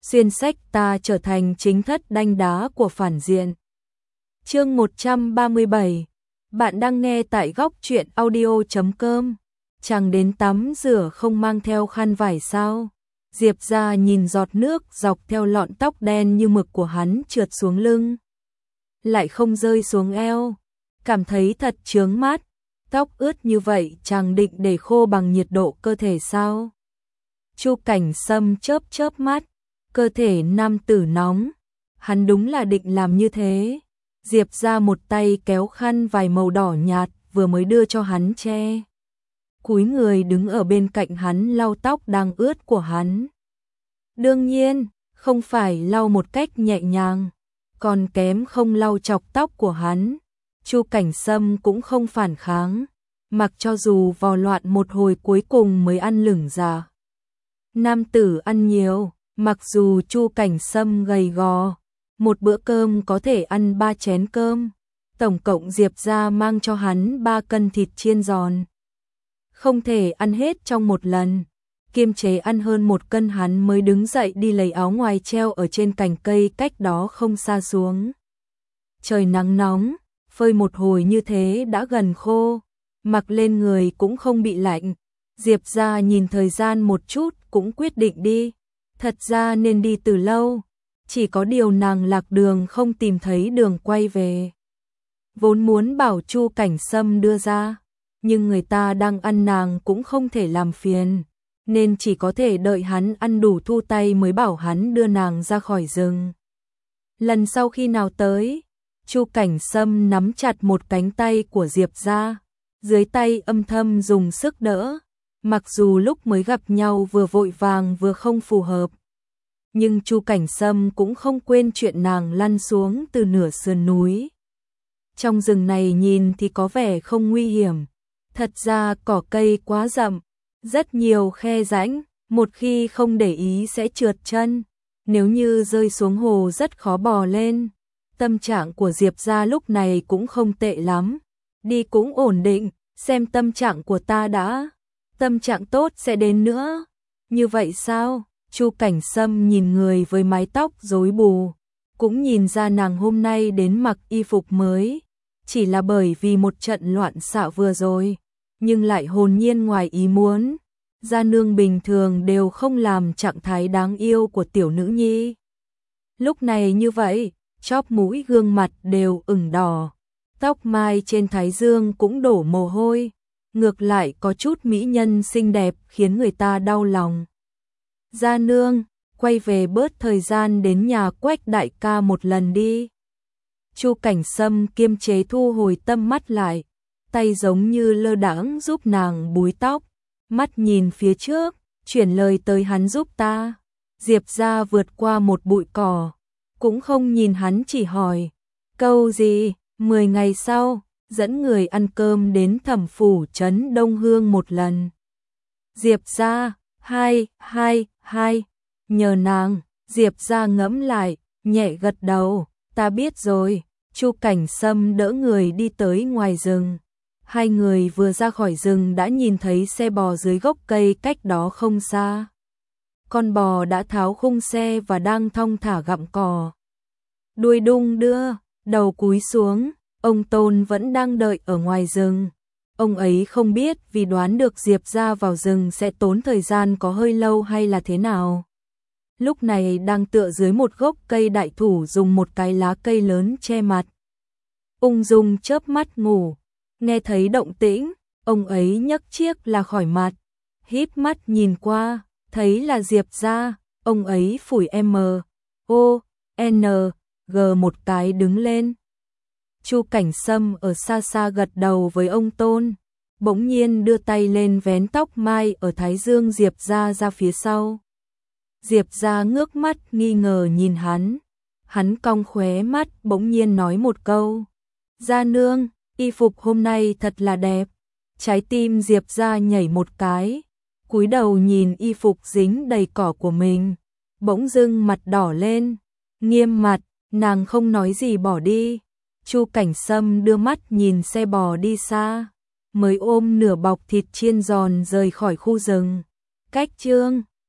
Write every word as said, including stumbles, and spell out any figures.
xuyên sách ta trở thành chính thất đanh đá của phản diện. Chương một trăm ba mươi bảy. Bạn đang nghe tại góc truyện audio chấm com. Chàng đến tắm rửa không mang theo khăn vải sao? Diệp Gia nhìn giọt nước dọc theo lọn tóc đen như mực của hắn trượt xuống lưng, lại không rơi xuống eo, cảm thấy thật chướng mắt. Tóc ướt như vậy chàng định để khô bằng nhiệt độ cơ thể sao? Chu Cảnh Sâm chớp chớp mắt, cơ thể nam tử nóng, hắn đúng là định làm như thế. Diệp Gia một tay kéo khăn vải màu đỏ nhạt vừa mới đưa cho hắn che, cúi người đứng ở bên cạnh hắn lau tóc đang ướt của hắn. Đương nhiên, không phải lau một cách nhẹ nhàng, còn kém không lau chọc tóc của hắn. Chu Cảnh Sâm cũng không phản kháng, mặc cho dù vò loạn một hồi cuối cùng mới ăn lửng ra. Nam tử ăn nhiều, mặc dù Chu Cảnh Sâm gầy gò, một bữa cơm có thể ăn ba chén cơm, tổng cộng Diệp Gia mang cho hắn ba cân thịt chiên giòn. Không thể ăn hết trong một lần, kiềm chế ăn hơn một cân hắn mới đứng dậy đi lấy áo ngoài treo ở trên cành cây cách đó không xa xuống. Trời nắng nóng, phơi một hồi như thế đã gần khô, mặc lên người cũng không bị lạnh. Diệp Gia nhìn thời gian một chút cũng quyết định đi, thật ra nên đi từ lâu, chỉ có điều nàng lạc đường không tìm thấy đường quay về. Vốn muốn bảo Chu Cảnh Sâm đưa ra, nhưng người ta đang ăn nàng cũng không thể làm phiền, nên chỉ có thể đợi hắn ăn đủ thu tay mới bảo hắn đưa nàng ra khỏi rừng. Lần sau khi nào tới, Chu Cảnh Sâm nắm chặt một cánh tay của Diệp Gia, dưới tay âm thầm dùng sức đỡ, mặc dù lúc mới gặp nhau vừa vội vàng vừa không phù hợp. Nhưng Chu Cảnh Sâm cũng không quên chuyện nàng lăn xuống từ nửa sườn núi. Trong rừng này nhìn thì có vẻ không nguy hiểm, thật ra cỏ cây quá rậm, rất nhiều khe rãnh, một khi không để ý sẽ trượt chân, nếu như rơi xuống hồ rất khó bò lên. Tâm trạng của Diệp Gia lúc này cũng không tệ lắm, đi cũng ổn định, xem tâm trạng của ta đã, tâm trạng tốt sẽ đến nữa. Như vậy sao? Chu Cảnh Sâm nhìn người với mái tóc rối bù, cũng nhìn ra nàng hôm nay đến mặc y phục mới, chỉ là bởi vì một trận loạn xạ vừa rồi, nhưng lại hồn nhiên ngoài ý muốn. Gia nương bình thường đều không làm trạng thái đáng yêu của tiểu nữ nhi. Lúc này như vậy, chóp mũi gương mặt đều ửng đỏ, tóc mai trên thái dương cũng đổ mồ hôi, ngược lại có chút mỹ nhân xinh đẹp khiến người ta đau lòng. Gia nương, quay về bớt thời gian đến nhà Quách đại ca một lần đi. Chu Cảnh Sâm kiềm chế thu hồi tâm mắt lại, tay giống như lơ đãng giúp nàng búi tóc, mắt nhìn phía trước, chuyển lời tới hắn giúp ta. Diệp Gia vượt qua một bụi cỏ, cũng không nhìn hắn chỉ hỏi, câu gì? Mười ngày sau, dẫn người ăn cơm đến Thẩm phủ trấn Đông Hương một lần. Diệp Gia, hai, hai, hai, nhờ nàng. Diệp Gia ngẫm lại, nhẹ gật đầu, ta biết rồi. Chu Cảnh Sâm đỡ người đi tới ngoài rừng. Hai người vừa ra khỏi rừng đã nhìn thấy xe bò dưới gốc cây cách đó không xa. Con bò đã tháo khung xe và đang thong thả gặm cỏ. Đuôi đung đưa, đầu cúi xuống, ông Tôn vẫn đang đợi ở ngoài rừng. Ông ấy không biết vì đoán được Diệp Gia vào rừng sẽ tốn thời gian có hơi lâu hay là thế nào. Lúc này đang tựa dưới một gốc cây đại thụ dùng một cái lá cây lớn che mặt. Ung dung chớp mắt ngủ, nghe thấy động tĩnh, ông ấy nhấc chiếc là khỏi mặt, híp mắt nhìn qua, thấy là Diệp Gia, ông ấy phủi M, O, N, G một cái đứng lên. Chu Cảnh Sâm ở xa xa gật đầu với ông Tôn, bỗng nhiên đưa tay lên vén tóc mai ở thái dương Diệp Gia ra phía sau. Diệp Gia ngước mắt nghi ngờ nhìn hắn, hắn cong khóe mắt bỗng nhiên nói một câu, Gia nương, y phục hôm nay thật là đẹp. Trái tim Diệp Gia nhảy một cái, cúi đầu nhìn y phục dính đầy cỏ của mình, bỗng dưng mặt đỏ lên, nghiêm mặt, nàng không nói gì bỏ đi. Chu Cảnh Sâm đưa mắt nhìn xe bò đi xa, mới ôm nửa bọc thịt chiên giòn rời khỏi khu rừng. Cách chương